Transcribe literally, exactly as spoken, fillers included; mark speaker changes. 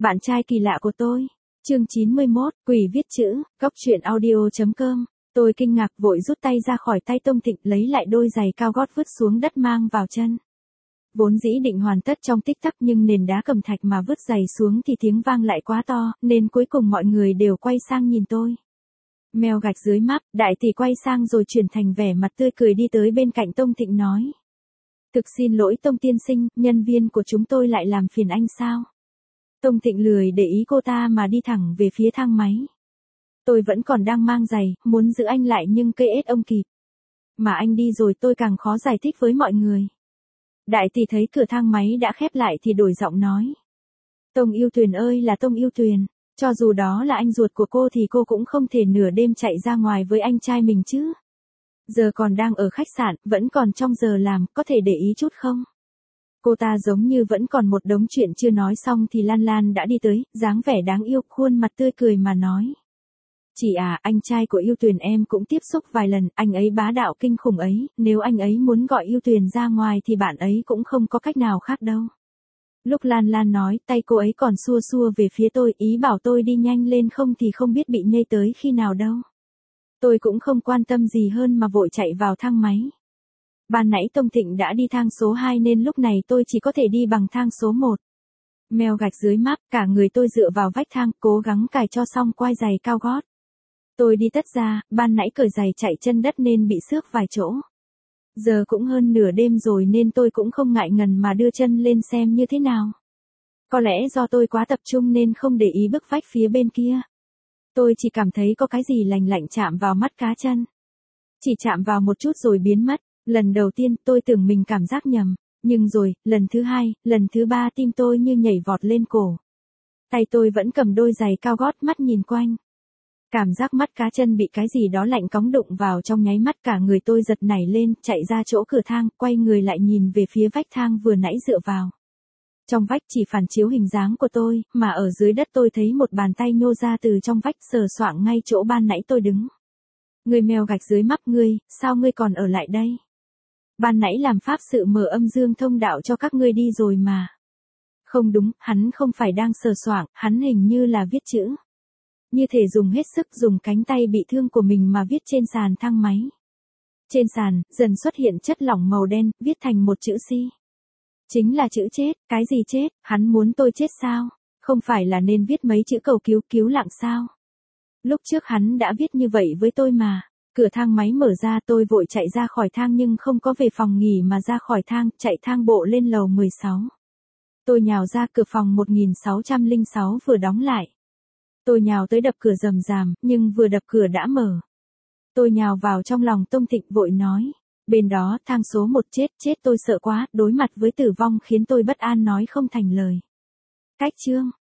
Speaker 1: Bạn trai kỳ lạ của tôi. Chương chín mươi mốt, Quỷ viết chữ, góc truyện audio chấm com. Tôi kinh ngạc vội rút tay ra khỏi tay Tông Thịnh lấy lại đôi giày cao gót vứt xuống đất mang vào chân. Vốn dĩ định hoàn tất trong tích tắc nhưng nền đá cẩm thạch mà vứt giày xuống thì tiếng vang lại quá to, nên cuối cùng mọi người đều quay sang nhìn tôi. Mèo gạch dưới mắt, đại tỷ quay sang rồi chuyển thành vẻ mặt tươi cười đi tới bên cạnh Tông Thịnh nói. Thực xin lỗi Tông tiên sinh, nhân viên của chúng tôi lại làm phiền anh sao? Tông Thịnh lười để ý cô ta mà đi thẳng về phía thang máy. Tôi vẫn còn đang mang giày, muốn giữ anh lại nhưng cây ết ông kịp. Mà anh đi rồi tôi càng khó giải thích với mọi người. Đại tỷ thấy cửa thang máy đã khép lại thì đổi giọng nói. Tông Yêu Tuyền ơi là Tông Yêu Tuyền, cho dù đó là anh ruột của cô thì cô cũng không thể nửa đêm chạy ra ngoài với anh trai mình chứ. Giờ còn đang ở khách sạn, vẫn còn trong giờ làm, có thể để ý chút không? Cô ta giống như vẫn còn một đống chuyện chưa nói xong thì Lan Lan đã đi tới, dáng vẻ đáng yêu, khuôn mặt tươi cười mà nói. Chị à, anh trai của Yêu Tuyền em cũng tiếp xúc vài lần, anh ấy bá đạo kinh khủng ấy, nếu anh ấy muốn gọi Yêu Tuyền ra ngoài thì bạn ấy cũng không có cách nào khác đâu. Lúc Lan Lan nói, tay cô ấy còn xua xua về phía tôi, ý bảo tôi đi nhanh lên không thì không biết bị nhây tới khi nào đâu. Tôi cũng không quan tâm gì hơn mà vội chạy vào thang máy. Ban nãy Tông Thịnh đã đi thang số hai nên lúc này tôi chỉ có thể đi bằng thang số một. Mèo gạch dưới map, cả người tôi dựa vào vách thang, cố gắng cài cho xong quai giày cao gót. Tôi đi tất ra, ban nãy cởi giày chạy chân đất nên bị xước vài chỗ. Giờ cũng hơn nửa đêm rồi nên tôi cũng không ngại ngần mà đưa chân lên xem như thế nào. Có lẽ do tôi quá tập trung nên không để ý bức vách phía bên kia. Tôi chỉ cảm thấy có cái gì lành lạnh chạm vào mắt cá chân. Chỉ chạm vào một chút rồi biến mất. Lần đầu tiên tôi tưởng mình cảm giác nhầm. Nhưng rồi, lần thứ hai, lần thứ ba tim tôi như nhảy vọt lên cổ. Tay tôi vẫn cầm đôi giày cao gót, mắt nhìn quanh. Cảm giác mắt cá chân bị cái gì đó lạnh cóng đụng vào, trong nháy mắt cả người tôi giật nảy lên, chạy ra chỗ cửa thang, quay người lại nhìn về phía vách thang vừa nãy dựa vào. Trong vách chỉ phản chiếu hình dáng của tôi, mà ở dưới đất tôi thấy một bàn tay nhô ra từ trong vách sờ soạng ngay chỗ ban nãy tôi đứng. Người mèo gạch dưới mắt ngươi, sao ngươi còn ở lại đây? Ban nãy làm pháp sự mở âm dương thông đạo cho các ngươi đi rồi mà. Không đúng, hắn không phải đang sờ soạng, hắn hình như là viết chữ. Như thể dùng hết sức dùng cánh tay bị thương của mình mà viết trên sàn thang máy. Trên sàn, dần xuất hiện chất lỏng màu đen, viết thành một chữ Si. Chính là chữ chết, cái gì chết, hắn muốn tôi chết sao? Không phải là nên viết mấy chữ cầu cứu cứu lặng sao? Lúc trước hắn đã viết như vậy với tôi mà. Cửa thang máy mở ra tôi vội chạy ra khỏi thang nhưng không có về phòng nghỉ mà ra khỏi thang, chạy thang bộ lên lầu mười sáu. Tôi nhào ra cửa phòng một nghìn sáu trăm lẻ sáu vừa đóng lại. Tôi nhào tới đập cửa rầm ràm, nhưng vừa đập cửa đã mở. Tôi nhào vào trong lòng Tông Thịnh vội nói. Bên đó, thang số một chết, chết tôi sợ quá, đối mặt với tử vong khiến tôi bất an nói không thành lời. Cách chương.